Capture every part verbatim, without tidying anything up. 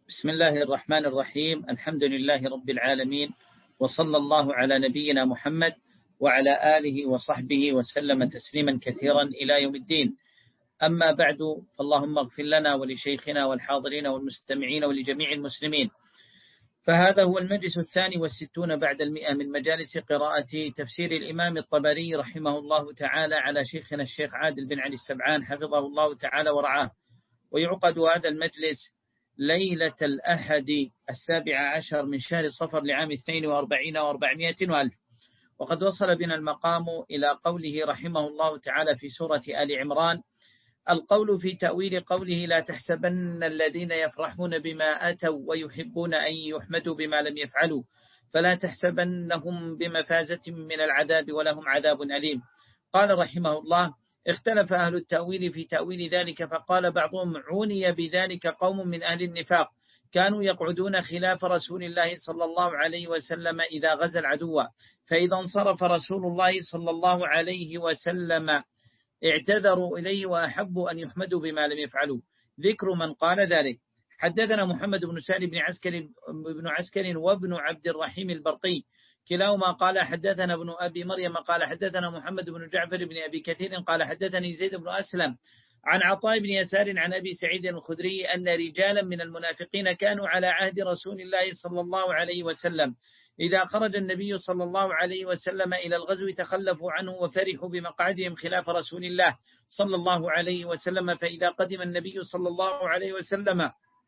بسم الله الرحمن الرحيم. الحمد لله رب العالمين، وصلى الله على نبينا محمد وعلى آله وصحبه وسلم تسليما كثيرا إلى يوم الدين. أما بعد، فاللهم اغفر لنا ولشيخنا والحاضرين والمستمعين ولجميع المسلمين. فهذا هو المجلس الثاني والستون بعد المئة من مجالس قراءة تفسير الإمام الطبري رحمه الله تعالى على شيخنا الشيخ عادل بن علي السبعان حفظه الله تعالى ورعاه. ويعقد هذا المجلس ليلة الأحد السابع عشر من شهر صفر لعام اثنين وأربعين وأربعمائة وألف. وقد وصل بنا المقام إلى قوله رحمه الله تعالى في سورة آل عمران: القول في تأويل قوله لا تحسبن الذين يفرحون بما أتوا ويحبون أن يحمدوا بما لم يفعلوا فلا تحسبنهم بمفازة من العذاب ولهم عذاب أليم. قال رحمه الله: اختلف أهل التأويل في تأويل ذلك، فقال بعضهم عني بذلك قوم من أهل النفاق كانوا يقعدون خلاف رسول الله صلى الله عليه وسلم إذا غزا العدو، فإذا انصرف رسول الله صلى الله عليه وسلم اعتذروا إليه وأحبوا أن يحمدوا بما لم يفعلوا. ذكر من قال ذلك: حدثنا محمد بن سالم بن عسكر بن عسكر وابن عبد الرحيم البرقي كلاهما قال حدثنا ابن أبي مريم قال حدثنا محمد بن جعفر بن أبي كثير قال حدثني زيد بن أسلم عن عطاء بن يسار عن أبي سعيد الخدري أن رجالا من المنافقين كانوا على عهد رسول الله صلى الله عليه وسلم إذا خرج النبي صلى الله عليه وسلم إلى الغزو تخلفوا عنه وفرحوا بمقعدهم خلاف رسول الله صلى الله عليه وسلم، فإذا قدم النبي صلى الله عليه وسلم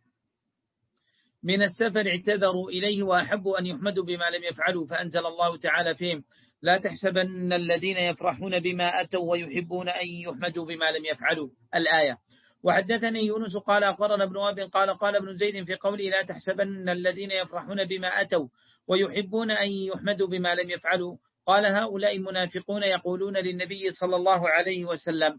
من السفر اعتذروا إليه وأحبوا أن يحمدوا بما لم يفعلوا، فأنزل الله تعالى فيهم: لا تحسبن الذين يفرحون بما أتوا ويحبون أن يحمدوا بما لم يفعلوا. الآية. وحدثني يونس قال أخبرنا ابن وهب قال قال ابن زيد في قوله لا تحسبن الذين يفرحون بما أتوا ويحبون أن يحمدوا بما لم يفعلوا، قال هؤلاء المنافقون يقولون للنبي صلى الله عليه وسلم: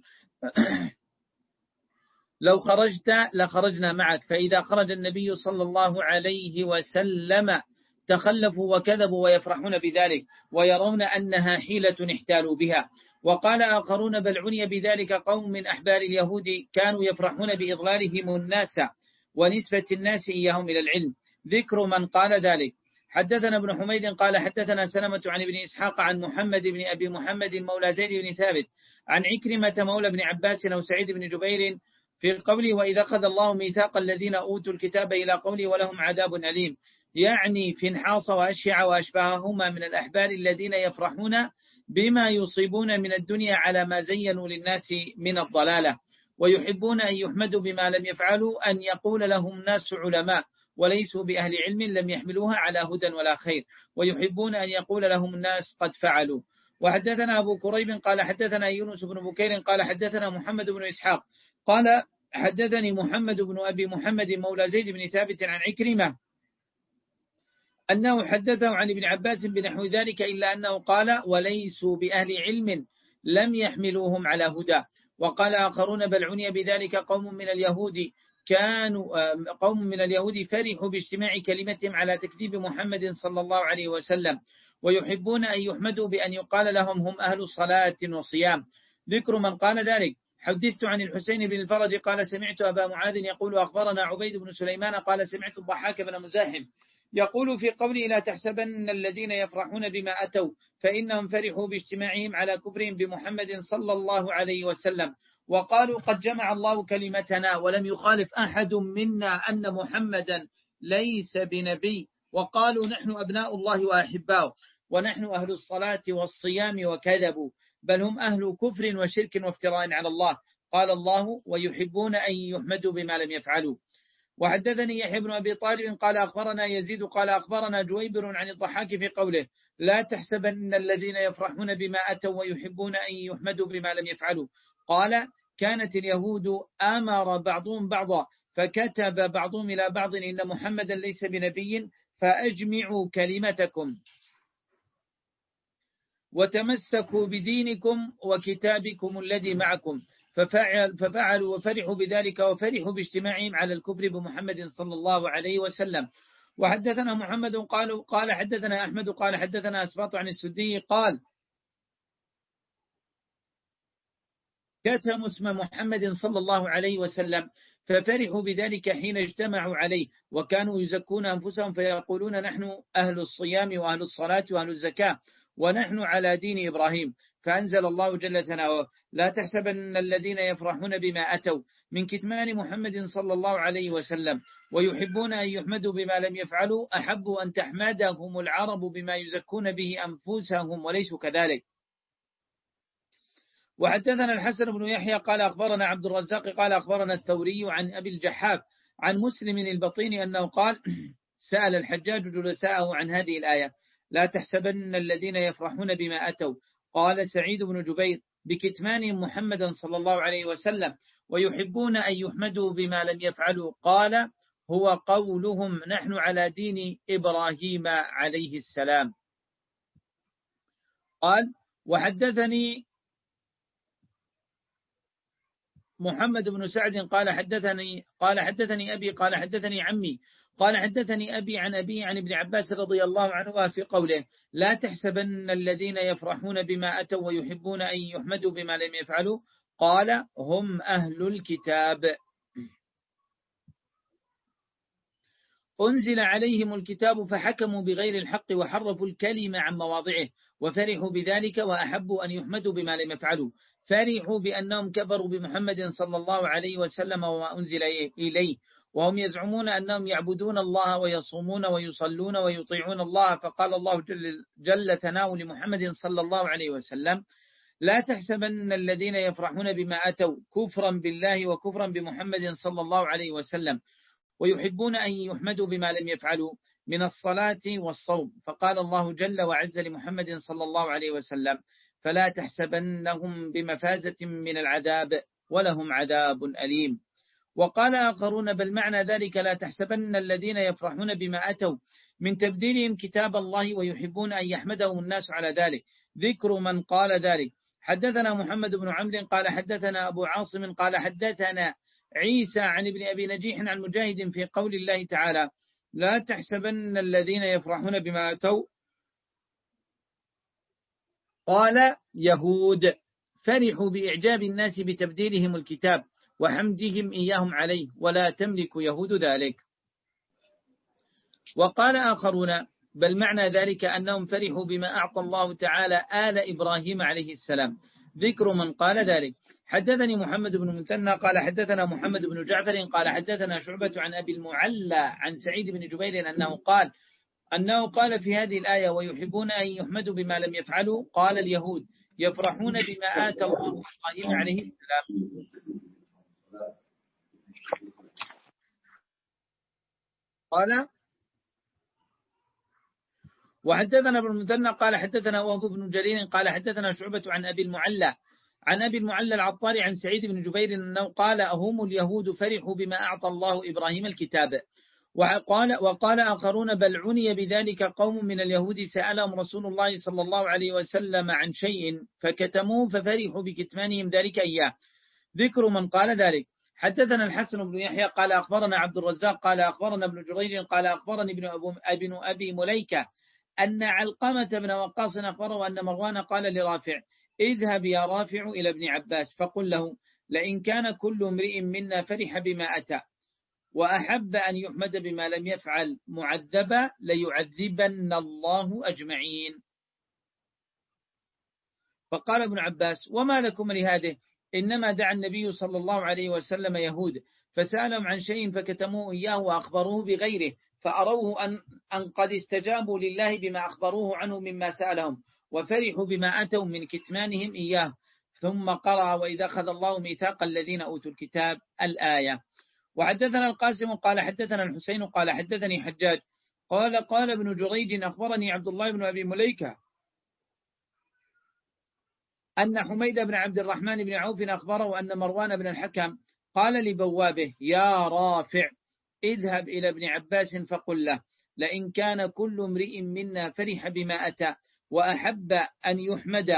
لو خرجت لخرجنا معك، فإذا خرج النبي صلى الله عليه وسلم تخلفوا وكذبوا ويفرحون بذلك ويرون أنها حيلة احتالوا بها. وقال آخرون: بل عني بذلك قوم من أحبار اليهود كانوا يفرحون بإضلالهم الناس ونسبة الناس إياهم إلى العلم. ذكر من قال ذلك: حدثنا ابن حميد قال حدثنا سلمة عن ابن إسحاق عن محمد بن أبي محمد مولى زيد بن ثابت عن عكرمة مولى بن عباس أو سعيد بن جبير في قوله وإذا أخذ الله ميثاق الذين أوتوا الكتاب إلى قوله ولهم عذاب أليم، يعني فنحاص وأشيع وأشباههما من الأحبار الذين يفرحون بما يصيبون من الدنيا على ما زينوا للناس من الضلالة، ويحبون أن يحمدوا بما لم يفعلوا، أن يقول لهم ناس علماء وليسوا بأهل علم لم يحملوها على هدى ولا خير، ويحبون أن يقول لهم الناس قد فعلوا. وحدثنا أبو كريب قال حدثنا يونس بن بكير قال حدثنا محمد بن إسحاق قال حدثني محمد بن أبي محمد مولى زيد بن ثابت عن عكرمة أنه حدثه عن ابن عباس بنحو ذلك، إلا أنه قال وليسوا بأهل علم لم يحملوهم على هدى. وقال آخرون: بل عني بذلك قوم من اليهود كانوا قوم من اليهود فرحوا باجتماع كلمتهم على تكذيب محمد صلى الله عليه وسلم، ويحبون أن يحمدوا بأن يقال لهم هم أهل صلاة وصيام. ذكر من قال ذلك: حدثت عن الحسين بن الفرج قال سمعت أبا معاذ يقول أخبرنا عبيد بن سليمان قال سمعت الضحاك بن مزاحم يقول في قوله لا تحسبن الذين يفرحون بما أتوا فإنهم فرحوا باجتماعهم على كفرهم بمحمد صلى الله عليه وسلم، وقالوا قد جمع الله كلمتنا ولم يخالف أحد منا أن محمدا ليس بنبي، وقالوا نحن أبناء الله وأحباؤه ونحن أهل الصلاة والصيام، وكذبوا بل هم أهل كفر وشرك وافتراء على الله. قال الله ويحبون أن يحمدوا بما لم يفعلوا. وحدثني يحيى بن أبي طالب قال أخبرنا يزيد قال أخبرنا جويبر عن الضحاك في قوله لا تحسبن الذين يفرحون بما أتوا ويحبون أن يحمدوا بما لم يفعلوا، قال كانت اليهود أمر بعضهم بعضا فكتب بعضهم إلى بعض إن محمدا ليس بنبي فأجمعوا كلمتكم وتمسكوا بدينكم وكتابكم الذي معكم، ففعل ففعلوا وفرحوا بذلك وفرحوا باجتماعهم على الكفر بمحمد صلى الله عليه وسلم. وحدثنا محمد قال قال حدثنا أحمد قال حدثنا أسباط عن السدي قال كتم اسم محمد صلى الله عليه وسلم ففرحوا بذلك حين اجتمعوا عليه، وكانوا يزكون أنفسهم فيقولون نحن أهل الصيام وأهل الصلاة وأهل الزكاة ونحن على دين إبراهيم. فأنزل الله جل ثناؤه: لا تحسبن الذين يفرحون بما أتوا من كتمان محمد صلى الله عليه وسلم ويحبون أن يحمدوا بما لم يفعلوا أحبوا أن تحمدهم العرب بما يزكون به أنفسهم وليسوا كذلك. وحدثنا الحسن بن يحيى قال أخبرنا عبد الرزاق قال أخبرنا الثوري عن أبي الجحاف عن مسلم البطيني أنه قال: سأل الحجاج جلساءه عن هذه الآية: لا تحسبن الذين يفرحون بما أتوا. قال سعيد بن جبير: بكتمانهم محمدا صلى الله عليه وسلم ويحبون أن يحمدوا بما لم يفعلوا. قال: هو قولهم نحن على دين إبراهيم عليه السلام. قال: وحدثني محمد بن سعد قال حدثني قال حدثني أبي قال حدثني عمي قال حدثني أبي عن أبي عن ابن عباس رضي الله عنه في قوله: لا تحسبن الذين يفرحون بما أتوا ويحبون أن يحمدوا بما لم يفعلوا. قال: هم أهل الكتاب، أنزل عليهم الكتاب فحكموا بغير الحق وحرفوا الكلمة عن مواضعه وفرحوا بذلك وأحبوا أن يحمدوا بما لم يفعلوا. فرحوا بأنهم كفروا بمحمد صلى الله عليه وسلم وما أنزل إليه، وهم يزعمون أنهم يعبدون الله ويصومون ويصلون ويطيعون الله. فقال الله جل, جل ثناؤه لمحمد صلى الله عليه وسلم: لا تحسبن الذين يفرحون بما أتوا كفرا بالله وكفرا بمحمد صلى الله عليه وسلم ويحبون أن يحمدوا بما لم يفعلوا من الصلاة والصوم. فقال الله جل وعز لمحمد صلى الله عليه وسلم: فلا تحسبنهم بمفازة من العذاب ولهم عذاب أليم. وقال آخرون: بل معنى ذلك لا تحسبن الذين يفرحون بما أتوا من تبديلهم كتاب الله ويحبون أن يحمدهم الناس على ذلك. ذكر من قال ذلك: حدثنا محمد بن عمرو قال حدثنا أبو عاصم قال حدثنا عيسى عن ابن أبي نجيح عن مجاهد في قول الله تعالى: لا تحسبن الذين يفرحون بما أتوا. قال: يهود فرحوا بإعجاب الناس بتبديلهم الكتاب وحمدهم إياهم عليه، ولا تملك يهود ذلك. وقال آخرون: بل معنى ذلك أنهم فرحوا بما أعطى الله تعالى آل إبراهيم عليه السلام. ذكر من قال ذلك: حدثني محمد بن مثنى قال حدثنا محمد بن جعفر قال حدثنا شعبة عن أبي المعلى عن سعيد بن جبير أنه قال أنه قال في هذه الآية: ويحبون أن يحمدوا بما لم يفعلوا. قال: اليهود يفرحون بما آتى الله إبراهيم عليه السلام. قال: وحدثنا ابن المثنى قال حدثنا وهب بن جرير قال حدثنا شعبة عن أبي المعلى عن أبي المعلى العطار عن سعيد بن جبير أنه قال: هم اليهود فرحوا بما أعطى الله إبراهيم الكتاب. وقال, وقال آخرون: بل عني بذلك قوم من اليهود سألهم رسول الله صلى الله عليه وسلم عن شيء فكتموه ففرحوا بكتمانهم ذلك إياه. ذكر من قال ذلك: حدثنا الحسن بن يحيى قال أخبرنا عبد الرزاق قال أخبرنا ابن جرير قال أخبرني ابن, ابن أبي مليكة أن علقمة بن وقاص أخبره أن مروان قال لرافع: اذهب يا رافع إلى ابن عباس فقل له: لئن كان كل امرئ منا فرح بما أتى وأحب أن يحمد بما لم يفعل معذبا ليعذبن الله أجمعين. فقال ابن عباس: وما لكم لهذه؟ إنما دعا النبي صلى الله عليه وسلم يهود فسألهم عن شيء فكتموه إياه وأخبروه بغيره فأروه أن, أن قد استجابوا لله بما أخبروه عنه مما سألهم وفرحوا بما أتوا من كتمانهم إياه. ثم قرأ: وإذا أخذ الله ميثاق الذين أوتوا الكتاب الآية. وحدثنا القاسم قال حدثنا الحسين قال حدثني حجاج قال قال ابن جريج أخبرني عبد الله بن أبي مليكة أن حميد بن عبد الرحمن بن عوف أخبره أن مروان بن الحكم قال لبوابه: يا رافع اذهب إلى ابن عباس فقل له: لئن كان كل امرئ منا فرح بما أتى وأحب أن يحمد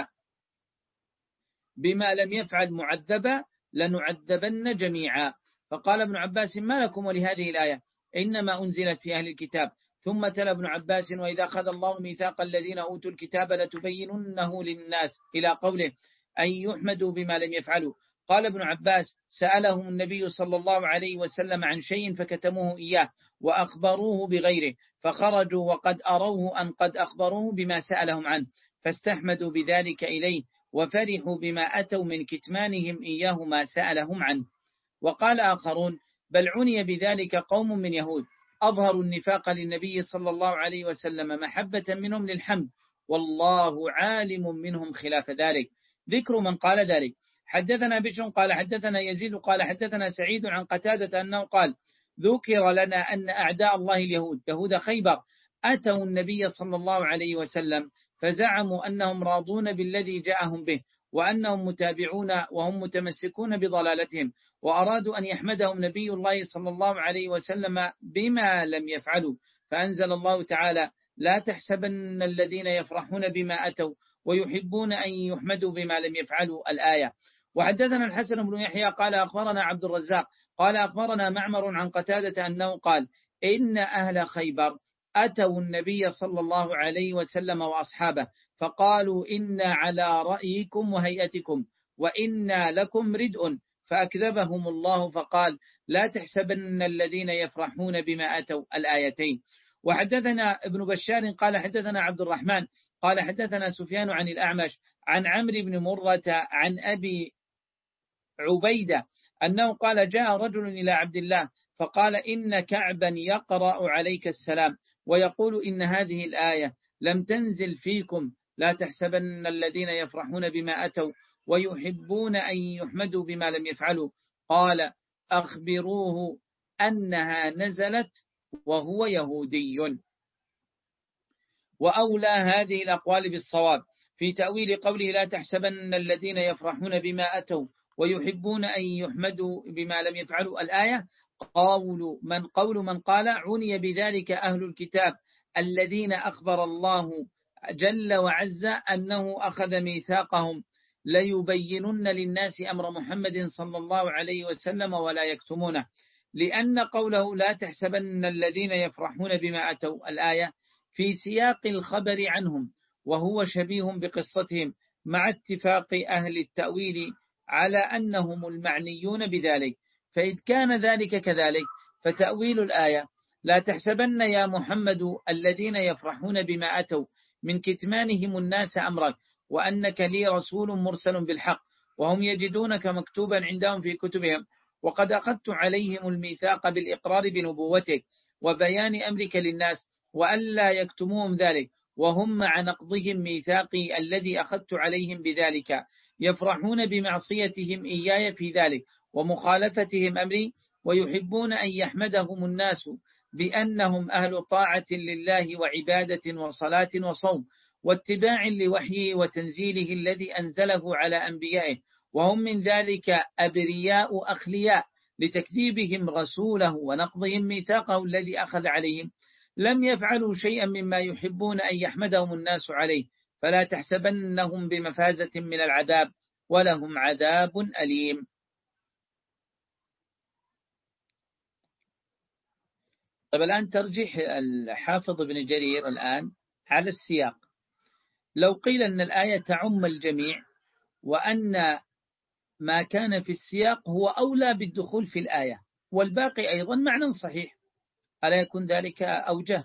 بما لم يفعل معذبا لنعذبن جميعا. فقال ابن عباس: ما لكم ولهذه الآية؟ إنما أنزلت في أهل الكتاب. ثم تلا ابن عباس: وإذا أخذ الله ميثاق الذين أوتوا الكتاب لتبيننه للناس إلى قوله: أن يحمدوا بما لم يفعلوا. قال ابن عباس: سألهم النبي صلى الله عليه وسلم عن شيء فكتموه إياه وأخبروه بغيره، فخرجوا وقد أروه أن قد أخبروه بما سألهم عنه، فاستحمدوا بذلك إليه وفرحوا بما أتوا من كتمانهم إياه ما سألهم عنه. وقال آخرون: بل عني بذلك قوم من يهود أظهروا النفاق للنبي صلى الله عليه وسلم محبة منهم للحمد، والله عالم منهم خلاف ذلك. ذكر من قال ذلك: حدثنا بشر قال حدثنا يزيد قال حدثنا سعيد عن قتادة أنه قال: ذكر لنا أن أعداء الله اليهود يهود خيبر أتوا النبي صلى الله عليه وسلم فزعموا أنهم راضون بالذي جاءهم به، وأنهم متابعون وهم متمسكون بضلالتهم، وأرادوا أن يحمدهم نبي الله صلى الله عليه وسلم بما لم يفعلوا، فأنزل الله تعالى: لا تحسبن الذين يفرحون بما أتوا ويحبون أن يحمدوا بما لم يفعلوا، الآية. وحدثنا الحسن بن يحيى قال أخبرنا عبد الرزاق قال أخبرنا معمر عن قتادة أنه قال: إن أهل خيبر أتوا النبي صلى الله عليه وسلم وأصحابه فقالوا: إنا على رأيكم وهيئتكم وإنا لكم ردء، فأكذبهم الله فقال: لا تحسبن الذين يفرحون بما أتوا، الآيتين. وحدثنا ابن بشار قال حدثنا عبد الرحمن قال حدثنا سفيان عن الأعمش عن عمرو بن مرة عن أبي عبيدة أنه قال: جاء رجل إلى عبد الله فقال: إن كعبا يقرأ عليك السلام ويقول إن هذه الآية لم تنزل فيكم، لا تحسبن الذين يفرحون بما أتوا ويحبون أن يحمدوا بما لم يفعلوا. قال: أخبروه أنها نزلت وهو يهودي. وأولى هذه الأقوال بالصواب في تأويل قوله: لا تحسبن الذين يفرحون بما أتوا ويحبون أن يحمدوا بما لم يفعلوا، الآية، قول من قول من قال: عني بذلك أهل الكتاب الذين أخبر الله جل وعز أنه أخذ ميثاقهم ليبينن للناس أمر محمد صلى الله عليه وسلم ولا يكتمونه، لأن قوله: لا تحسبن الذين يفرحون بما أتوا، الآية، في سياق الخبر عنهم، وهو شبيه بقصتهم، مع اتفاق أهل التأويل على أنهم المعنيون بذلك. فإذ كان ذلك كذلك فتأويل الآية: لا تحسبن يا محمد الذين يفرحون بما أتوا من كتمانهم الناس أمرك، وأنك لي رسول مرسل بالحق، وهم يجدونك مكتوبا عندهم في كتبهم، وقد أخذت عليهم الميثاق بالإقرار بنبوتك وبيان أمرك للناس، وألا يكتموهم ذلك، وهم مع نقضهم ميثاقي الذي أخذت عليهم بذلك يفرحون بمعصيتهم إياي في ذلك ومخالفتهم أمري، ويحبون أن يحمدهم الناس بأنهم أهل طاعة لله وعبادة وصلاة وصوم واتباع لوحيه وتنزيله الذي أنزله على أنبيائه، وهم من ذلك أبرياء أخلياء لتكذيبهم رسوله ونقضهم ميثاقه الذي أخذ عليهم، لم يفعلوا شيئا مما يحبون أن يحمدهم الناس عليه، فلا تحسبنهم بمفازة من العذاب، ولهم عذاب أليم. طيب الآن ترجيح الحافظ ابن جرير الآن على السياق. لو قيل أن الآية تعم الجميع وأن ما كان في السياق هو أولى بالدخول في الآية والباقي أيضا معنى صحيح، ألا يكون ذلك أوجه؟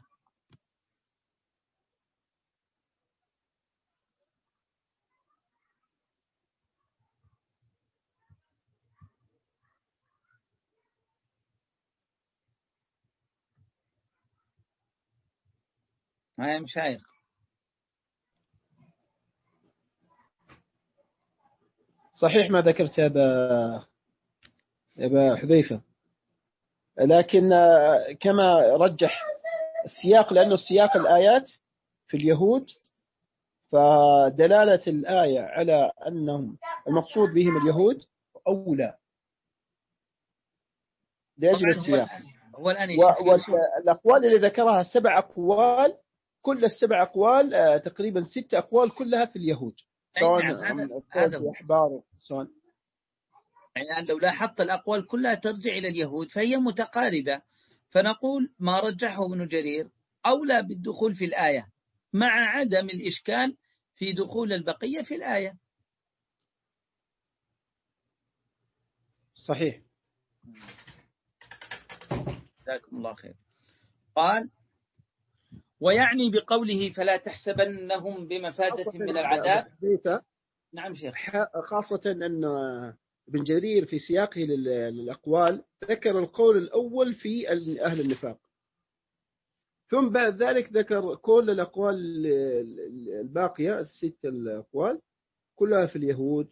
ما يا مشايخ. صحيح ما ذكرت يا أبا يا أبا حذيفة، لكن كما رجح السياق، لأنه السياق الآيات في اليهود، فدلالة الآية على أنهم المقصود بهم اليهود أولى لأجل السياق. هو الآن والأقوال اللي ذكرها سبع أقوال، كل السبع أقوال تقريبا ست أقوال كلها في اليهود، سواء هذا أحبار سواء. يعني لو لاحظت الأقوال كلها ترجع إلى اليهود فهي متقاربة، فنقول ما رجحه ابن جرير أولى بالدخول في الآية مع عدم الإشكال في دخول البقية في الآية. صحيح. جزاكم الله خير. قال ويعني بقوله فلا تحسبنهم بمفازة من العذاب. نعم شيخ. خاصة أن ابن جرير في سياقه للأقوال ذكر القول الأول في أهل النفاق، ثم بعد ذلك ذكر كل الأقوال الباقية الست الأقوال كلها في اليهود،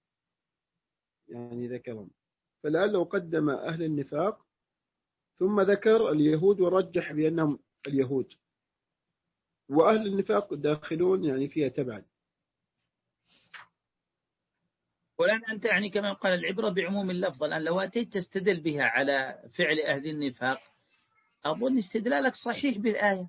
يعني ذكرهم، فلعله قدم أهل النفاق ثم ذكر اليهود ورجح بأنهم اليهود، وأهل النفاق داخلون يعني فيها تبعا. والآن أنت يعني كما قال العبرة بعموم اللفظ، الآن لو أتيت تستدل بها على فعل أهل النفاق أظن استدلالك صحيح بالآية،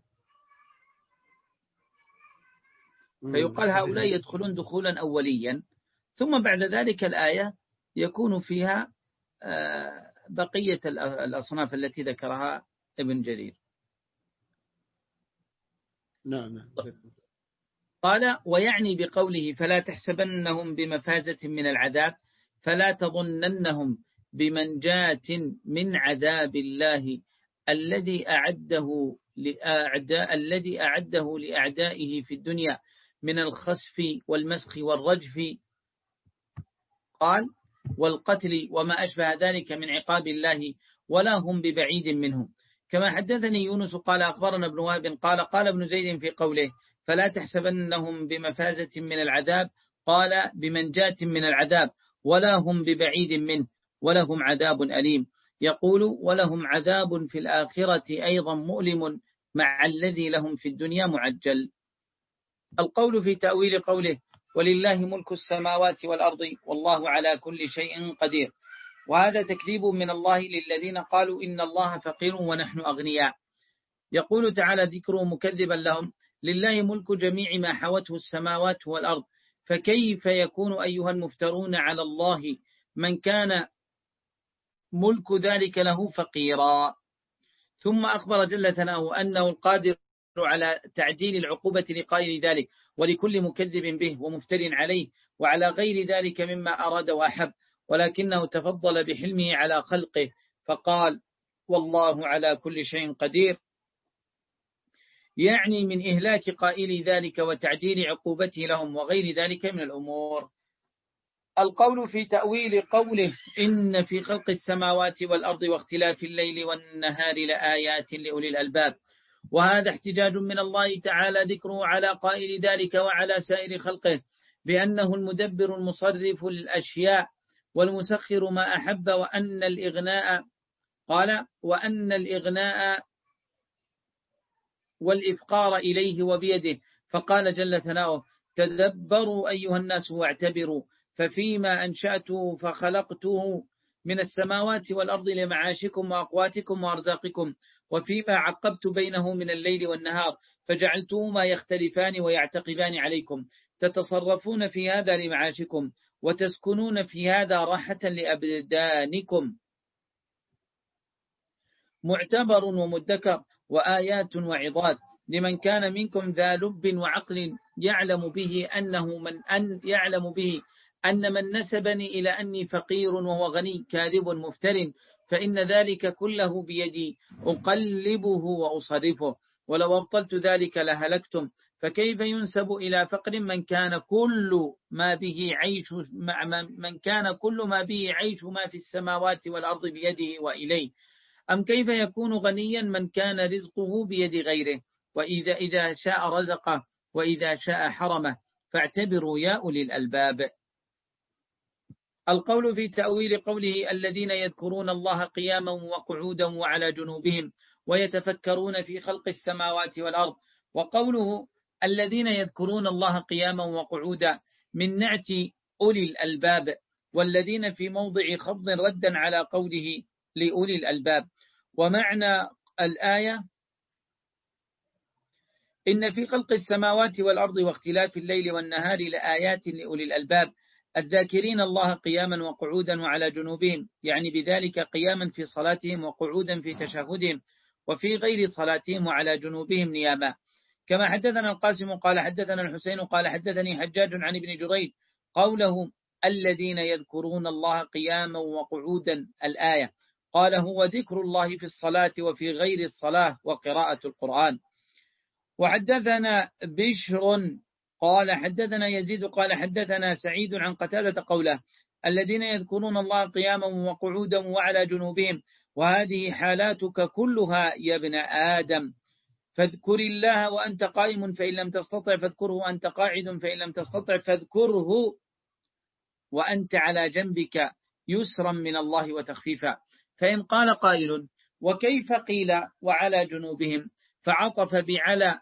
فيقال هؤلاء يدخلون دخولا أوليا، ثم بعد ذلك الآية يكون فيها بقية الأصناف التي ذكرها ابن جرير. نعم. قال ويعني بقوله فلا تحسبنهم بمفازة من العذاب فلا تظننهم بمنجاة من عذاب الله الذي أعده لأعداء الذي أعده لأعدائه في الدنيا من الخسف والمسخ والرجف، قال والقتل وما أشبه ذلك من عقاب الله ولا هم ببعيد منه. كما حدثني يونس قال أخبرنا ابن وهب قال قال ابن زيد في قوله فلا تحسبنهم بمفازة من العذاب قال بمنجاة من العذاب ولا هم ببعيد منه ولهم عذاب أليم، يقول ولهم عذاب في الآخرة أيضا مؤلم مع الذي لهم في الدنيا معجل. القول في تأويل قوله ولله ملك السماوات والأرض والله على كل شيء قدير، وهذا تكذيب من الله للذين قالوا إن الله فقير ونحن أغنياء. يقول تعالى ذكره مكذبا لهم لله ملك جميع ما حوته السماوات والأرض فكيف يكون أيها المفترون على الله من كان ملك ذلك له فقيرا. ثم أخبر جل ثناؤه أنه القادر على تعديل العقوبة لقائل ذلك ولكل مكذب به ومفتر عليه وعلى غير ذلك مما أراد وأحب، ولكنه تفضل بحلمه على خلقه فقال والله على كل شيء قدير، يعني من إهلاك قائل ذلك وتعجيل عقوبته لهم وغير ذلك من الأمور. القول في تأويل قوله إن في خلق السماوات والأرض واختلاف الليل والنهار لآيات لأولي الألباب، وهذا احتجاج من الله تعالى ذكره على قائل ذلك وعلى سائر خلقه بأنه المدبر المصرف للأشياء والمسخر ما أحب، وأن الإغناء قال وأن الإغناء والإفقار إليه وبيده، فقال جل ثناؤه تدبروا أيها الناس واعتبروا ففيما أنشأته فخلقته من السماوات والأرض لمعاشكم وأقواتكم وأرزاقكم، وفيما عقبت بينه من الليل والنهار فجعلتهما يختلفان ويعتقبان عليكم، تتصرفون في هذا لمعاشكم وتسكنون في هذا راحة لأبدانكم، معتبر ومدكر وآيات وعظات لمن كان منكم ذا لب وعقل يعلم به أنه من أن يعلم به أن من نسبني إلى أني فقير وهو غني كاذب مفتر، فإن ذلك كله بيدي أقلبه وأصرفه، ولو أبطلت ذلك لهلكتم، فكيف ينسب إلى فقر من كان كل ما به عيش من كان كل ما به عيش ما في السماوات والأرض بيده وإليه، أم كيف يكون غنيا من كان رزقه بيد غيره، وإذا إذا شاء رزقه وإذا شاء حرمه، فاعتبروا يا أولي الألباب. القول في تأويل قوله الذين يذكرون الله قياما وقعودا وعلى جنوبهم ويتفكرون في خلق السماوات والأرض، وقوله الذين يذكرون الله قياما وقعودا من نعت أولي الألباب، والذين في موضع خفض ردا على قوله لأولي الألباب. ومعنى الآية إن في خلق السماوات والأرض واختلاف الليل والنهار لآيات لأولي الألباب الذاكرين الله قياما وقعودا وعلى جنوبهم، يعني بذلك قياما في صلاتهم وقعودا في تشهدهم وفي غير صلاتهم وعلى جنوبهم نياما. كما حدثنا القاسم قال حدثنا الحسين قال حدثني حجاج عن ابن جريج قوله الذين يذكرون الله قياما وقعودا الآية. قال هو ذكر الله في الصلاة وفي غير الصلاة وقراءة القرآن. وحدثنا بشر قال حدثنا يزيد قال حدثنا سعيد عن قتادة قوله الذين يذكرون الله قياما وقعودا وعلى جنوبهم وهذه حالاتك كلها يا ابن آدم، فاذكر الله وأنت قائم فإن لم تستطع فاذكره وأنت قاعد فإن لم تستطع فاذكره وأنت على جنبك يسرا من الله وتخفيفا. فإن قال قائل وكيف قيل وعلى جنوبهم فعطف بعلى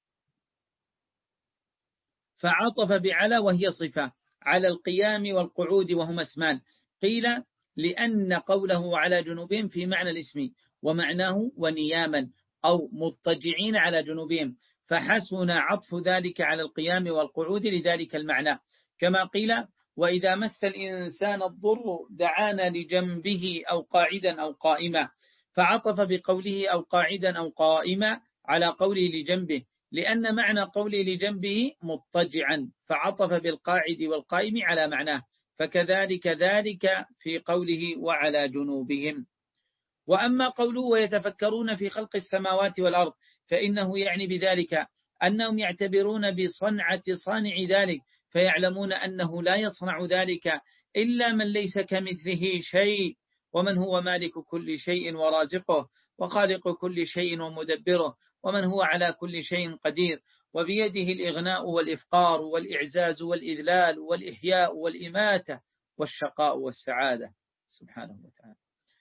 فعطف بعلى وهي صفة على القيام والقعود وهما اسمان، قيل لأن قوله على جنوبهم في معنى الاسم ومعناه ونياما أو مضطجعين على جنوبهم، فحسن عطف ذلك على القيام والقعود لذلك المعنى، كما قيل وإذا مس الإنسان الضر دعانا لجنبه أو قاعدا أو قائما، فعطف بقوله أو قاعدا أو قائما على قوله لجنبه، لأن معنى قوله لجنبه مضطجعا، فعطف بالقاعد والقائم على معناه، فكذلك ذلك في قوله وعلى جنوبهم. وأما قوله ويتفكرون في خلق السماوات والأرض فإنه يعني بذلك أنهم يعتبرون بصنعة صانع ذلك، فيعلمون أنه لا يصنع ذلك إلا من ليس كمثله شيء، ومن هو مالك كل شيء ورازقه وخالق كل شيء ومدبره، ومن هو على كل شيء قدير، وبيده الإغناء والإفقار والإعزاز والإذلال والإحياء والإماتة والشقاء والسعادة سبحانه وتعالى.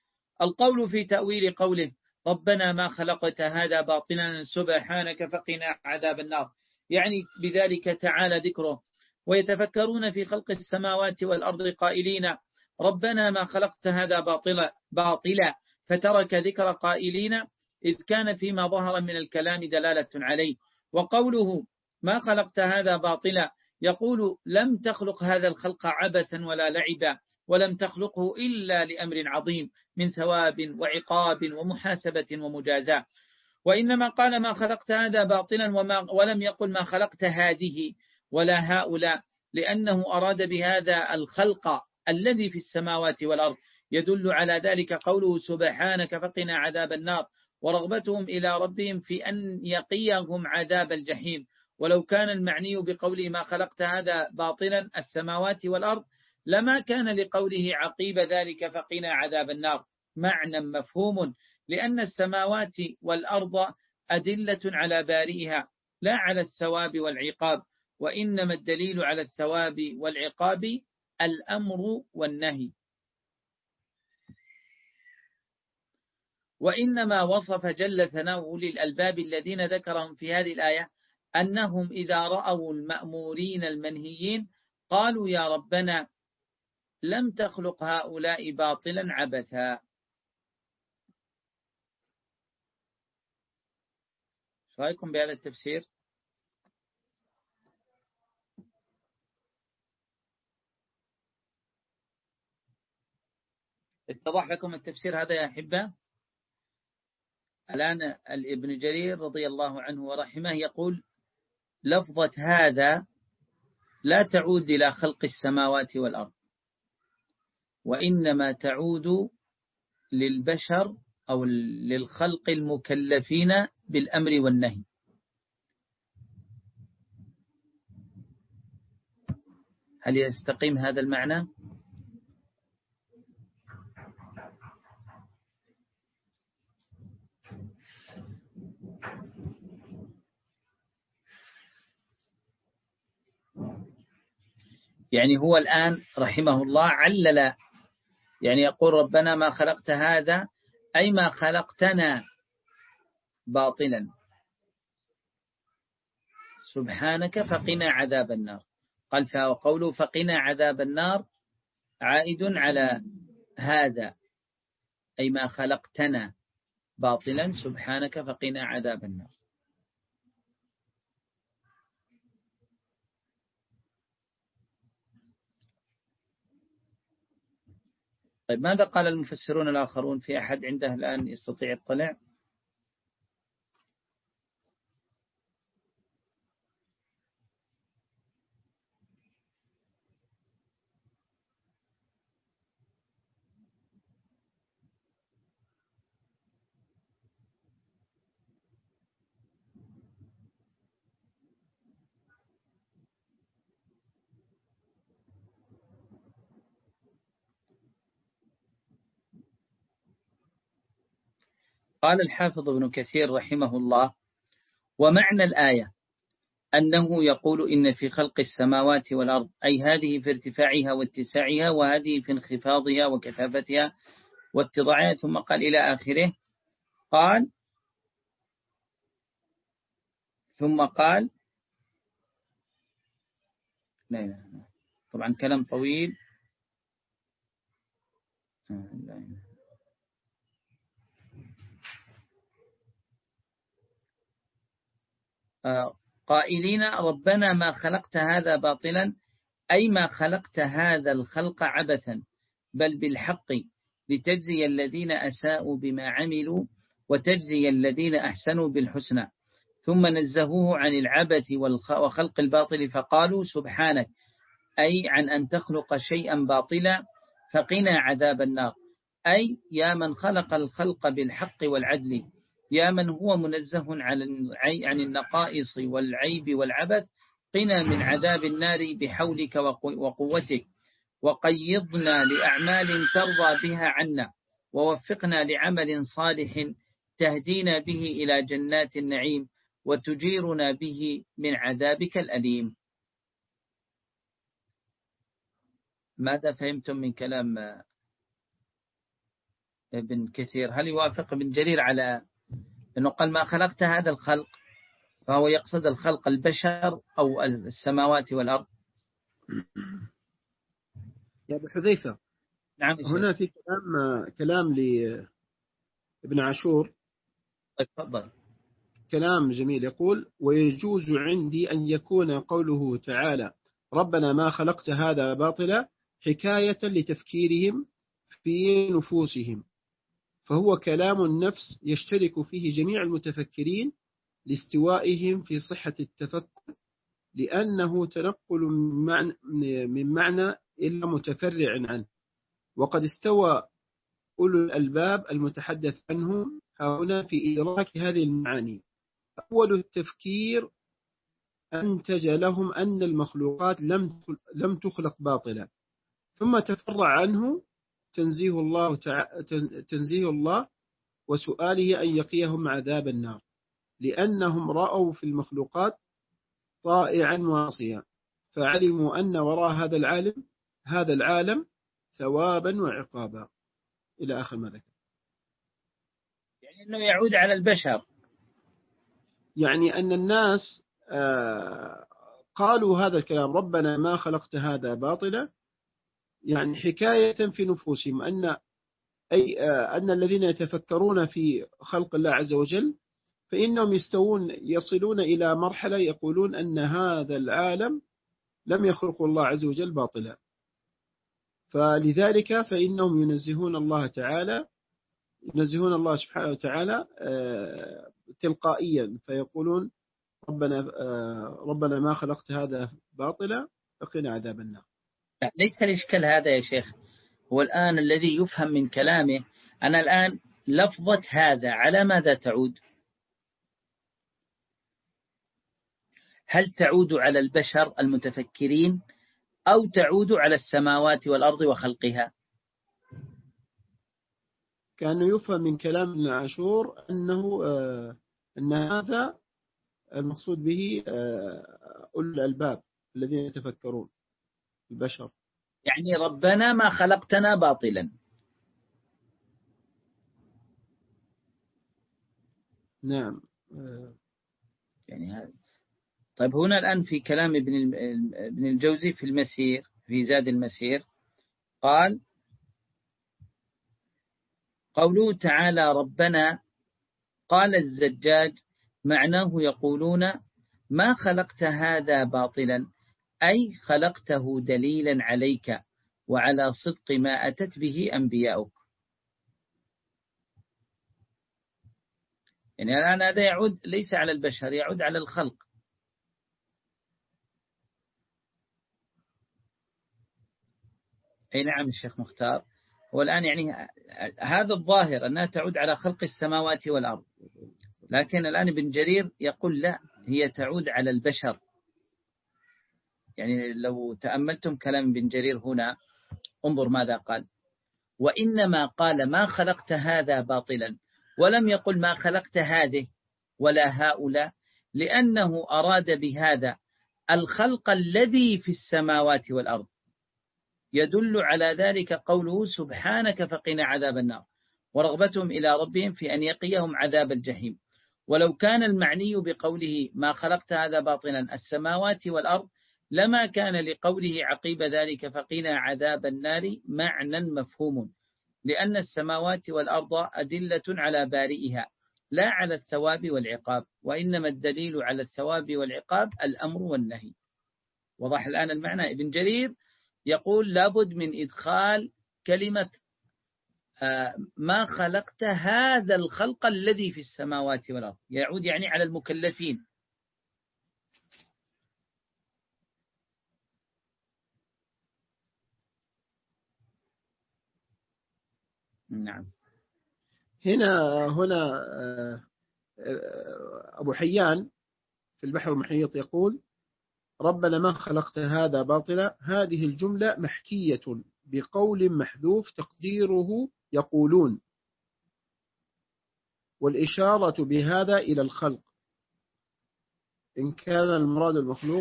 القول في تأويل قوله ربنا ما خلقت هذا باطلا سبحانك فقنا عذاب النار، يعني بذلك تعالى ذكره. ويتفكرون في خلق السماوات والأرض قائلين ربنا ما خلقت هذا باطلا باطلا فترك ذكر قائلين إذ كان فيما ظهر من الكلام دلالة عليه. وقوله ما خلقت هذا باطلا يقول لم تخلق هذا الخلق عبثا ولا لعبا، ولم تخلقه إلا لأمر عظيم من ثواب وعقاب ومحاسبة ومجازاة. وإنما قال ما خلقت هذا باطلا وما ولم يقل ما خلقت هذه ولا هؤلاء، لأنه أراد بهذا الخلق الذي في السماوات والأرض. يدل على ذلك قوله سبحانك فقنا عذاب النار، ورغبتهم إلى ربهم في أن يقيهم عذاب الجحيم. ولو كان المعني بقوله ما خلقت هذا باطلا السماوات والأرض لما كان لقوله عقيب ذلك فقنا عذاب النار معنى مفهوم، لأن السماوات والأرض أدلة على بارئها لا على الثواب والعقاب، وإنما الدليل على الثواب والعقاب الأمر والنهي. وإنما وصف جل ثناؤه للألباب الذين ذكرهم في هذه الآية أنهم إذا رأوا المأمورين المنهيين قالوا يا ربنا لم تخلق هؤلاء باطلا عبثا. ايش رأيكم بهذا التفسير؟ اتضح لكم التفسير هذا يا أحبة؟ الآن ابن جرير رضي الله عنه ورحمه يقول لفظة هذا لا تعود إلى خلق السماوات والأرض، وإنما تعود للبشر أو للخلق المكلفين بالأمر والنهي. هل يستقيم هذا المعنى؟ يعني هو الآن رحمه الله علل، يعني يقول ربنا ما خلقت هذا أي ما خلقتنا باطلا سبحانك فقنا عذاب النار. قال فقوله فقنا عذاب النار عائد على هذا أي ما خلقتنا باطلا سبحانك فقنا عذاب النار. طيب ماذا قال المفسرون الآخرون؟ في أحد عنده الآن يستطيع الطلع؟ قال الحافظ ابن كثير رحمه الله: ومعنى الآية أنه يقول إن في خلق السماوات والأرض، أي هذه في ارتفاعها واتساعها، وهذه في انخفاضها وكثافتها واتضاعها، ثم قال إلى آخره. قال ثم قال لا لا طبعا كلام طويل. قائلين: ربنا ما خلقت هذا باطلا، أي ما خلقت هذا الخلق عبثا، بل بالحق، لتجزي الذين أساءوا بما عملوا وتجزي الذين أحسنوا بالحسنى. ثم نزهوه عن العبث وخلق الباطل فقالوا: سبحانك، أي عن أن تخلق شيئا باطلا، فقنا عذاب النار، أي يا من خلق الخلق بالحق والعدل، يا من هو منزه عن النقائص والعيب والعبث، قنا من عذاب النار بحولك وقوتك، وقيضنا لأعمال ترضى بها عنا، ووفقنا لعمل صالح تهدينا به إلى جنات النعيم، وتجيرنا به من عذابك الأليم. ماذا فهمتم من كلام ابن كثير؟ هل يوافق ابن جرير على أنه قال ما خلقت هذا الخلق، فهو يقصد الخلق البشر أو السماوات والأرض؟ يا أبو حذيفة، نعم هنا في كلام كلام لابن عاشور. تفضل. كلام جميل، يقول: ويجوز عندي أن يكون قوله تعالى ربنا ما خلقت هذا باطلا حكاية لتفكيرهم في نفوسهم، فهو كلام النفس يشترك فيه جميع المتفكرين لاستوائهم في صحة التفكر، لأنه تنقل من معنى إلى متفرع عنه، وقد استوى أولو الألباب المتحدث عنهم هنا في إدراك هذه المعاني. أول التفكير أنتج لهم أن المخلوقات لم لم تخلق باطلا، ثم تفرع عنه تنزيه الله تع... تنزيه الله وسؤاله أن يقيهم عذاب النار، لأنهم رأوا في المخلوقات طائعا وعصيا، فعلموا أن وراء هذا العالم هذا العالم ثوابا وعقابا، إلى آخر ما ذكر. يعني أنه يعود على البشر، يعني أن الناس قالوا هذا الكلام ربنا ما خلقت هذا باطلا، يعني حكاية في نفوسهم أن أي أن الذين يتفكرون في خلق الله عز وجل فإنهم يستوون يصلون إلى مرحلة يقولون أن هذا العالم لم يخلق الله عز وجل باطلا، فلذلك فإنهم ينزهون الله تعالى ينزهون الله سبحانه وتعالى تلقائيا، فيقولون ربنا ربنا ما خلقت هذا باطلا فقنا عذاب النار. ليس الإشكال هذا يا شيخ، هو الآن الذي يفهم من كلامه، أنا الآن لفظة هذا على ماذا تعود؟ هل تعود على البشر المتفكرين أو تعود على السماوات والأرض وخلقها؟ كان يفهم من كلام ابن عاشور أنه أن هذا المقصود به أولو الألباب الذين يتفكرون البشر. يعني ربنا ما خلقتنا باطلا. نعم. يعني هذا. طيب هنا الآن في كلام ابن ابن الجوزي في المسير في زاد المسير قال: قوله تعالى ربنا، قال الزجاج معناه يقولون ما خلقت هذا باطلا، أي خلقته دليلا عليك وعلى صدق ما أتت به أنبياؤك. يعني الآن هذا يعود ليس على البشر، يعود على الخلق. أي نعم الشيخ مختار، والآن يعني هذا الظاهر أنها تعود على خلق السماوات والأرض، لكن الآن ابن جرير يقول لا، هي تعود على البشر. يعني لو تأملتم كلام ابن جرير هنا انظر ماذا قال: وإنما قال ما خلقت هذا باطلا ولم يقل ما خلقت هذه ولا هؤلاء، لأنه أراد بهذا الخلق الذي في السماوات والأرض. يدل على ذلك قوله سبحانك فقنا عذاب النار، ورغبتهم إلى ربهم في أن يقيهم عذاب الجحيم. ولو كان المعني بقوله ما خلقت هذا باطلا السماوات والأرض لما كان لقوله عقيب ذلك فقنا عذاب النار معنى مفهوم، لأن السماوات والأرض أدلة على بارئها لا على الثواب والعقاب، وإنما الدليل على الثواب والعقاب الأمر والنهي. وضح الآن المعنى. ابن جرير يقول لابد من إدخال كلمة ما خلقت هذا الخلق الذي في السماوات والأرض، يعود يعني على المكلفين. نعم. هنا هنا أبو حيان في البحر المحيط يقول ربنا ما خلقت هذا باطلا، هذه الجملة محكية بقول محذوف تقديره يقولون، والإشارة بهذا إلى الخلق إن كان المراد المخلوق.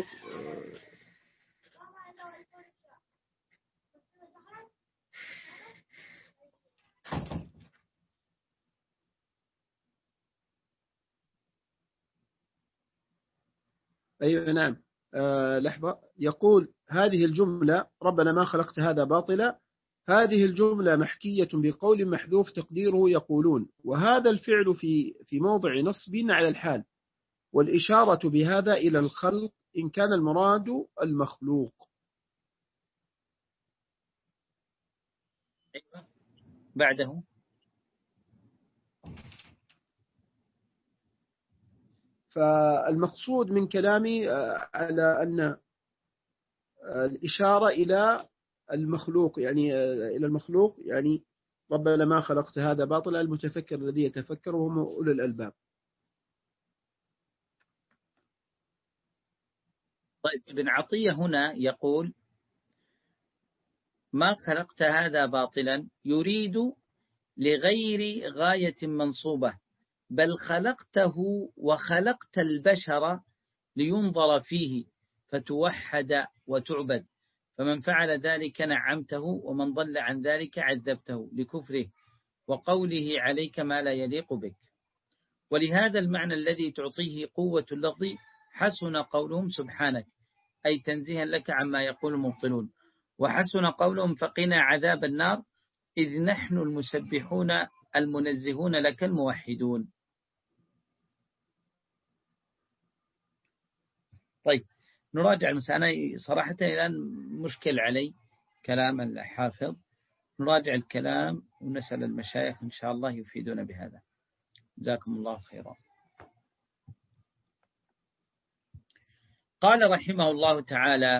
أيوة نعم. أه لحظة. يقول هذه الجملة ربنا ما خلقت هذا باطلا، هذه الجملة محكية بقول محذوف تقديره يقولون، وهذا الفعل في في موضع نصب على الحال، والإشارة بهذا إلى الخلق إن كان المراد المخلوق. بعده فالمقصود من كلامي على أن الإشارة إلى المخلوق، يعني إلى المخلوق، يعني ربنا ما خلقت هذا باطلا، المتفكر الذي يتفكر وهم أولي الألباب. طيب ابن عطية هنا يقول ما خلقت هذا باطلا يريد لغير غاية منصوبة، بل خلقته وخلقت البشر لينظر فيه فتوحد وتعبد، فمن فعل ذلك نعمته ومن ضل عن ذلك عذبته لكفره وقوله عليك ما لا يليق بك. ولهذا المعنى الذي تعطيه قوة اللفظ حسن قولهم سبحانك، أي تنزيها لك عما يقول المبطلون، وحسن قولهم فقنا عذاب النار، إذ نحن المسبحون المنزهون لك الموحدون. طيب نراجع المسألة. صراحة الآن مشكل علي كلام الحافظ، نراجع الكلام ونسأل المشايخ إن شاء الله يفيدون بهذا. جزاكم الله خيرا. قال رحمه الله تعالى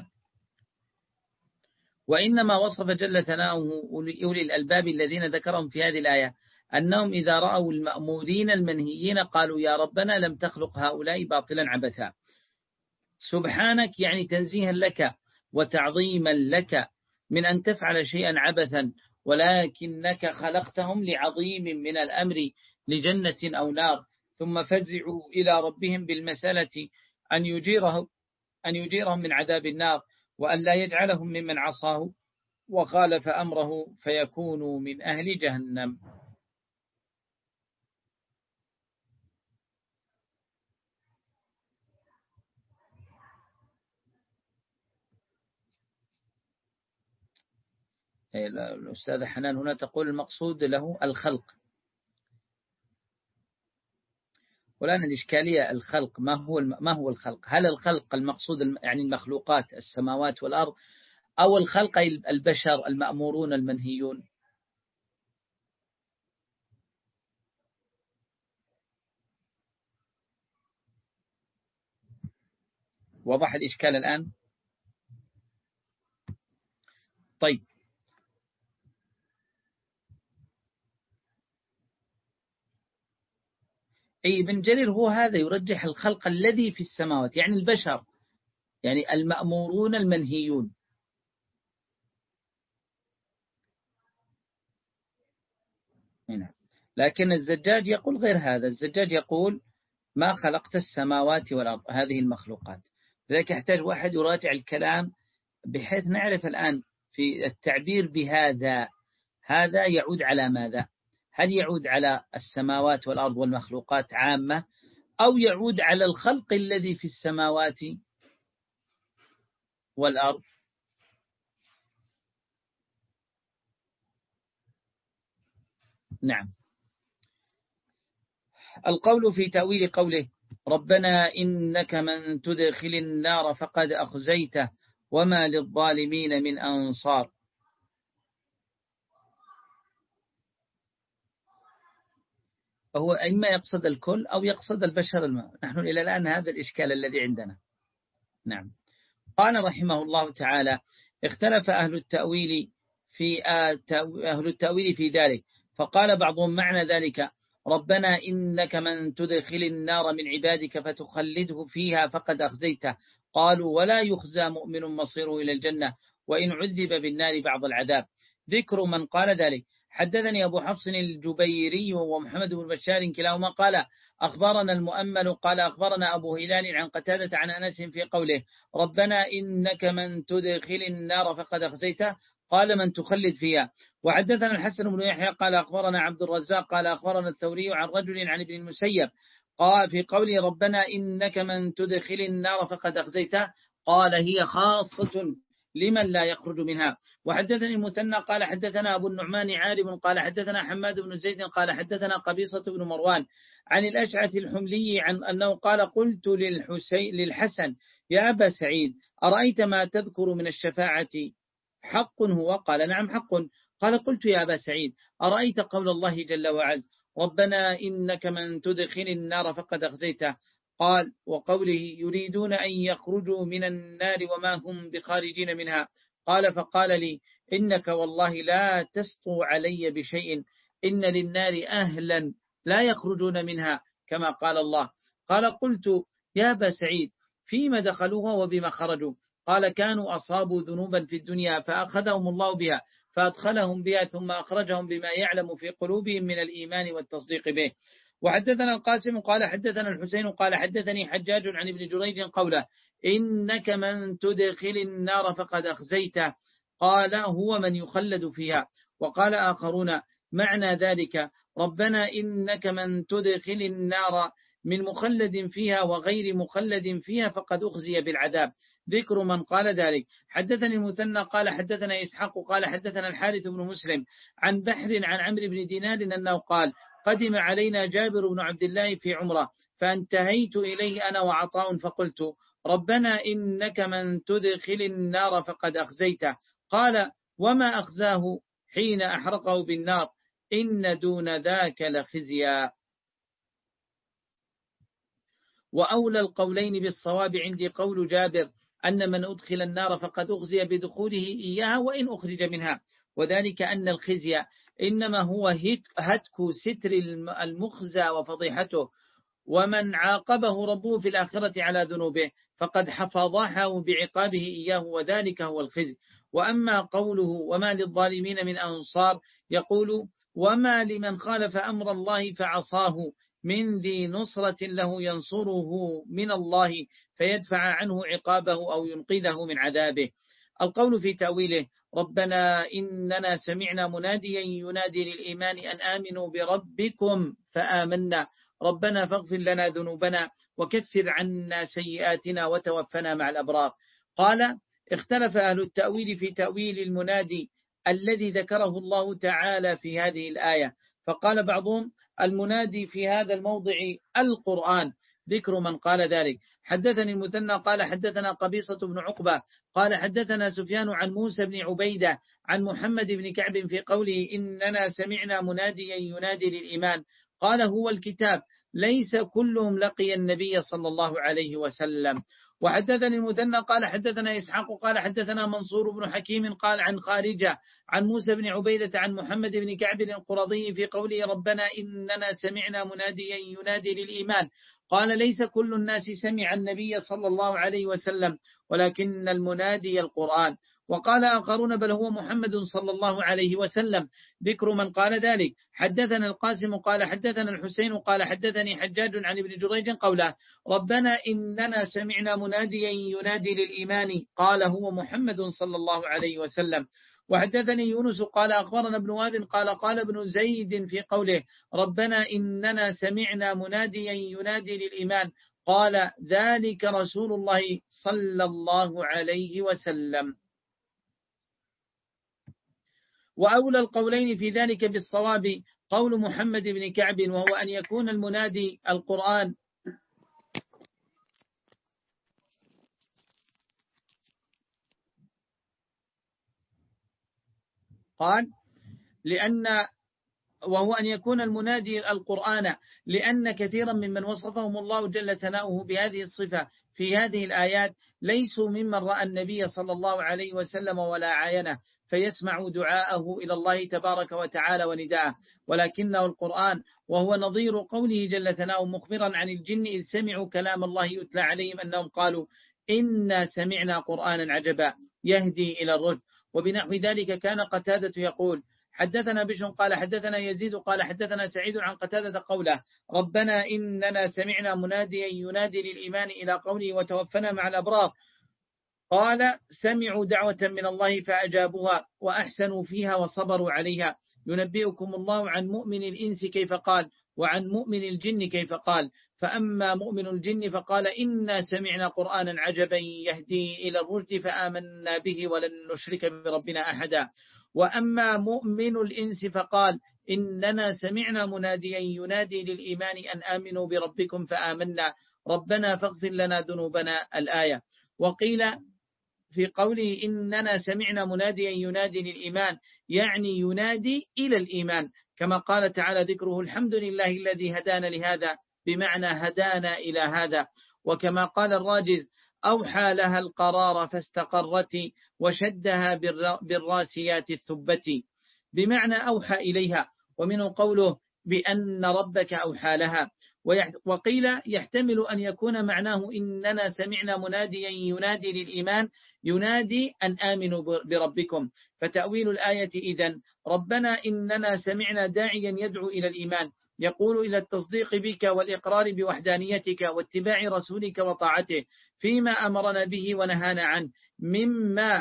وإنما وصف جل ثناؤه أولي الألباب الذين ذكرهم في هذه الآية أنهم إذا رأوا المأمورين المنهيين قالوا يا ربنا لم تخلق هؤلاء باطلا عبثا. سبحانك يعني تنزيها لك وتعظيما لك من أن تفعل شيئا عبثا، ولكنك خلقتهم لعظيم من الأمر لجنة أو نار، ثم فزعوا إلى ربهم بالمسألة أن يجيرهم, أن يجيرهم من عذاب النار، وأن لا يجعلهم ممن عصاه وخالف أمره فيكونوا من أهل جهنم. الأستاذة حنان هنا تقول المقصود له الخلق، والآن الإشكالية الخلق ما هو ما هو الخلق؟ هل الخلق المقصود يعني المخلوقات السماوات والأرض، أو الخلق البشر المأمورون المنهيون؟ وضح الإشكال الآن؟ طيب أي ابن جرير هو هذا يرجح الخلق الذي في السماوات، يعني البشر، يعني المأمورون المنهيون. هنا لكن الزجاج يقول غير هذا. الزجاج يقول ما خلقت السماوات والأرض، هذه المخلوقات. لذلك يحتاج واحد يراجع الكلام بحيث نعرف الآن في التعبير بهذا، هذا يعود على ماذا؟ هل يعود على السماوات والأرض والمخلوقات عامة، أو يعود على الخلق الذي في السماوات والأرض؟ نعم. القول في تأويل قوله ربنا إنك من تدخل النار فقد أخزيته وما للظالمين من أنصار. هو إما يقصد الكل أو يقصد البشر الماء. نحن إلى الآن هذا الإشكال الذي عندنا. نعم. قال رحمه الله تعالى اختلف أهل التأويل في أهل التأويل في ذلك، فقال بعضهم معنى ذلك ربنا إنك من تدخل النار من عبادك فتخلده فيها فقد أخزيته. قالوا ولا يخزى مؤمن مصيره إلى الجنة وإن عذب بالنار بعض العذاب. ذكر من قال ذلك. حدثني أبو حفص الجبيري ومحمد بن بشار كلاهما قال أخبرنا المؤمل قال أخبرنا أبو هلال عن قتادة عن أنس في قوله ربنا إنك من تدخل النار فقد أخزيته قال من تخلد فيها. وحدثنا الحسن بن يحيى قال أخبرنا عبد الرزاق قال أخبرنا الثوري عن رجل عن ابن المسيب قال في قوله ربنا إنك من تدخل النار فقد أخزيته قال هي خاصة لمن لا يخرج منها. وحدثني المثنى قال حدثنا أبو النعمان عارم قال حدثنا حماد بن زيد قال حدثنا قبيصة بن مروان عن الأشعث الحملي عن أنه قال قلت للحسين للحسن يا أبا سعيد أرأيت ما تذكر من الشفاعة حق هو؟ قال نعم حق. قال قلت يا أبا سعيد أرأيت قول الله جل وعز ربنا إنك من تدخل النار فقد أخزيته قال وقوله يريدون أن يخرجوا من النار وما هم بخارجين منها. قال فقال لي إنك والله لا تسطو علي بشيء إن للنار أهلا لا يخرجون منها كما قال الله. قال قلت يا أبا سعيد فيما دخلوها وبما خرجوا؟ قال كانوا أصابوا ذنوبا في الدنيا فأخذهم الله بها فأدخلهم بها ثم أخرجهم بما يعلم في قلوبهم من الإيمان والتصديق به. وحدثنا القاسم قال حدثنا الحسين قال حدثني حجاج عن ابن جريج قوله إنك من تدخل النار فقد أخزيته قال هو من يخلد فيها. وقال آخرون معنى ذلك ربنا إنك من تدخل النار من مخلد فيها وغير مخلد فيها فقد أخزي بالعذاب. ذكر من قال ذلك. حدثني المثنى قال حدثنا إسحاق قال حدثنا الحارث بن مسلم عن بحر عن عمرو بن دينار أنه قال قدم علينا جابر بن عبد الله في عمره فانتهيت إليه أنا وعطاء فقلت ربنا إنك من تدخل النار فقد أخزيته قال وما أخزاه حين أحرقه بالنار إن دون ذاك لخزيا. وأولى القولين بالصواب عندي قول جابر أن من أدخل النار فقد أخزي بدخوله إياها وإن أخرج منها، وذلك أن الخزي إنما هو هتك ستر المخزى وفضيحته، ومن عاقبه ربه في الآخرة على ذنوبه فقد فضحه بعقابه إياه وذلك هو الخزي. وأما قوله وما للظالمين من أنصار يقول وما لمن خالف أمر الله فعصاه من ذي نصرة له ينصره من الله فيدفع عنه عقابه أو ينقذه من عذابه. القول في تأويله ربنا إننا سمعنا مناديا ينادي للإيمان أن آمنوا بربكم فآمنا ربنا فاغفر لنا ذنوبنا وكفر عنا سيئاتنا وتوفنا مع الأبرار. قال اختلف أهل التأويل في تأويل المنادي الذي ذكره الله تعالى في هذه الآية، فقال بعضهم المنادي في هذا الموضع القرآن. ذكر من قال ذلك. حدثني المثنى قال حدثنا قبيصة بن عقبة قال حدثنا سفيان عن موسى بن عبيدة عن محمد بن كعب في قوله إننا سمعنا مناديا ينادي للإيمان قال هو الكتاب ليس كلهم لقي النبي صلى الله عليه وسلم. وحدثني المثنى قال حدثنا إسحاق قال حدثنا منصور بن حكيم قال عن خارجة عن موسى بن عبيدة عن محمد بن كعب القرظي في قوله ربنا إننا سمعنا مناديا ينادي للإيمان قال ليس كل الناس سمع النبي صلى الله عليه وسلم ولكن المنادي القرآن. وقال آخرون بل هو محمد صلى الله عليه وسلم. ذكر من قال ذلك: حدثنا القاسم قال حدثنا الحسين قال حدثني حجاج عن ابن جريج قوله: ربنا إننا سمعنا مناديا ينادي للإيمان، قال هو محمد صلى الله عليه وسلم. وحدثني يونس قال أخبرنا ابن وهب قال قال ابن زيد في قوله: ربنا إننا سمعنا مناديا ينادي للإيمان، قال ذلك رسول الله صلى الله عليه وسلم. وأولى القولين في ذلك بالصواب قول محمد بن كعب، وهو أن يكون المنادي القرآن. قال لأن وهو أن يكون المنادي القرآن، لأن كثيرا ممن وصفهم الله جل ثناؤه بهذه الصفة في هذه الآيات ليسوا ممن رأى النبي صلى الله عليه وسلم ولا عاينه فيسمع دعاءه إلى الله تبارك وتعالى ونداءه، ولكنه القرآن، وهو نظير قوله جل ثناؤه مخبرا عن الجن إذ سمعوا كلام الله يتلى عليهم أنهم قالوا إنا سمعنا قرآنا عجبا يهدي إلى الرشد. وبنحو ذلك كان قتادة يقول: حدثنا بشر قال حدثنا يزيد قال حدثنا سعيد عن قتادة قوله: ربنا إننا سمعنا مناديا ينادي للإيمان إلى قوله وتوفنا مع الأبرار، قال سمعوا دعوة من الله فأجابوها وأحسنوا فيها وصبروا عليها. ينبئكم الله عن مؤمن الإنس كيف قال، وعن مؤمن الجن كيف قال. فأما مؤمن الجن فقال إنا سمعنا قرآنا عجبا يهدي إلى الرشد فآمنا به ولن نشرك بربنا أحدا. وأما مؤمن الإنس فقال إننا سمعنا مناديا ينادي للإيمان أن آمنوا بربكم فآمنا ربنا فاغفر لنا ذنوبنا الآية. وقيل في قوله إننا سمعنا مناديا ينادي للإيمان يعني ينادي إلى الإيمان، كما قال تعالى ذكره: الحمد لله الذي هدانا لهذا، بمعنى هدانا إلى هذا. وكما قال الراجز: أوحى لها القرار فاستقرت وشدها بالراسيات الثبت، بمعنى أوحى إليها. ومنه قوله بأن ربك أوحى لها. وقيل يحتمل أن يكون معناه إننا سمعنا مناديا ينادي للإيمان ينادي أن آمنوا بربكم. فتأويل الآية إذن: ربنا إننا سمعنا داعيا يدعو إلى الإيمان، يقول إلى التصديق بك والإقرار بوحدانيتك واتباع رسولك وطاعته فيما أمرنا به ونهانا عنه مما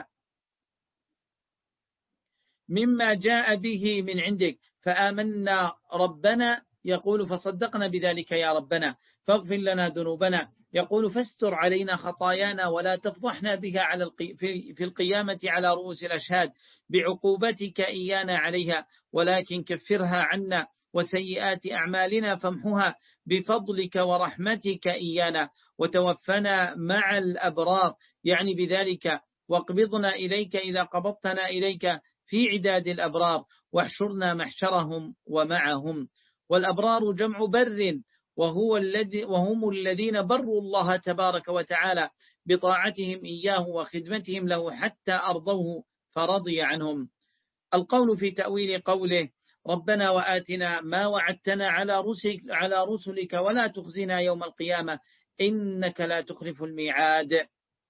مما جاء به من عندك، فآمنا ربنا، يقول فصدقنا بذلك يا ربنا، فاغفر لنا ذنوبنا، يقول فاستر علينا خطايانا ولا تفضحنا بها على القي... في القيامة على رؤوس الأشهاد بعقوبتك إيانا عليها، ولكن كفرها عنا وسيئات أعمالنا فامحها بفضلك ورحمتك إيانا، وتوفنا مع الأبرار، يعني بذلك واقبضنا إليك إذا قبضتنا إليك في عداد الأبرار، واحشرنا محشرهم ومعهم. والأبرار جمع بر، وهو الذي وهم الذين بروا الله تبارك وتعالى بطاعتهم إياه وخدمتهم له حتى أرضوه فرضي عنهم. القول في تأويل قوله ربنا وآتنا ما وعدتنا على رسلك, على رسلك ولا تخزنا يوم القيامة إنك لا تخلف الميعاد.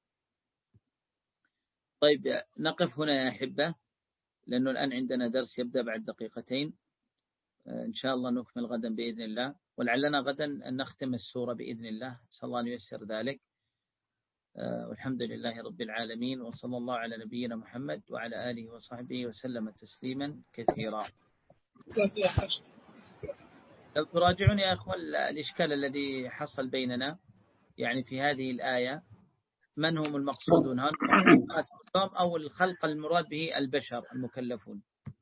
طيب نقف هنا يا أحبة، لأنه الآن عندنا درس يبدأ بعد دقيقتين، إن شاء الله نكمل غدا بإذن الله، ولعلنا غدا نختم السورة بإذن الله، صلى الله أن ييسر ذلك. والحمد لله رب العالمين، وصلى الله على نبينا محمد وعلى آله وصحبه وسلم تسليما كثيرا. لو تراجعون يا أخوة الإشكال الذي حصل بيننا يعني في هذه الآية، من هم المقصودون، هل أو الخلق المراد به البشر المكلفون؟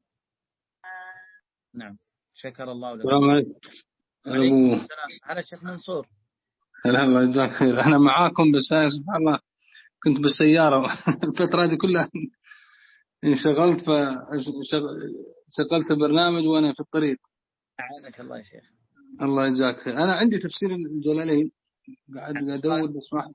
نعم، شكر الله لك. عليكم السلام. هذا الشيخ منصور. الله يجزاك خير. أنا معاكم، بس أنا سبحان الله كنت بالسيارة الفترة دي كلها انشغلت، فشغلت برنامج وأنا في الطريق. أعانك الله يا شيخ. الله يجزاك خير. أنا عندي تفسير الجلالين قاعد أدور بسمح.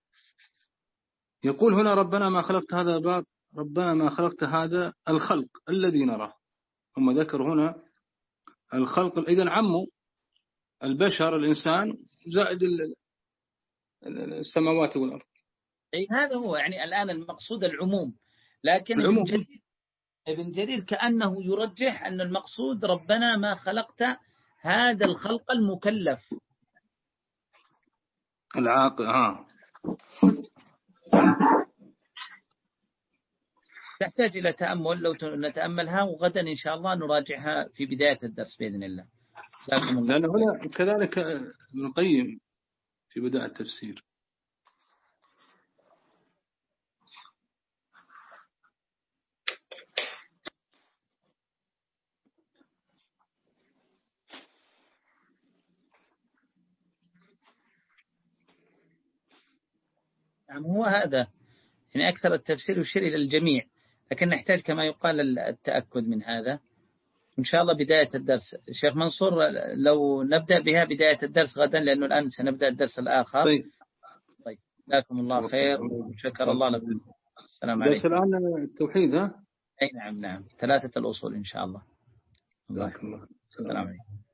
يقول هنا ربنا ما خلقت هذا الباب، ربنا ما خلقت هذا الخلق الذي نراه. هم ذكر هنا الخلق، إذن عموا البشر الإنسان زائد السماوات والأرض. أي هذا هو يعني الآن المقصود العموم، لكن ابن جرير, ابن جرير كأنه يرجح أن المقصود ربنا ما خلقت هذا الخلق المكلف العاقل. ها تحتاج إلى تأمل، لو نتأملها وغدا إن شاء الله نراجعها في بداية الدرس بإذن الله. لأن هنا كذلك ابن القيم في بداية التفسير نعم هو هذا، يعني أكثر التفسير يشير إلى الجميع، لكن نحتاج كما يقال التأكد من هذا إن شاء الله بداية الدرس. شيخ منصور لو نبدأ بها بداية الدرس غدا، لأنه الآن سنبدأ الدرس الآخر. طيب طيب جزاكم الله خير وشكر الله لكم. السلام عليكم. درس الآن التوحيد ها؟ أي نعم نعم ثلاثة الأصول إن شاء الله. الله. السلام عليكم.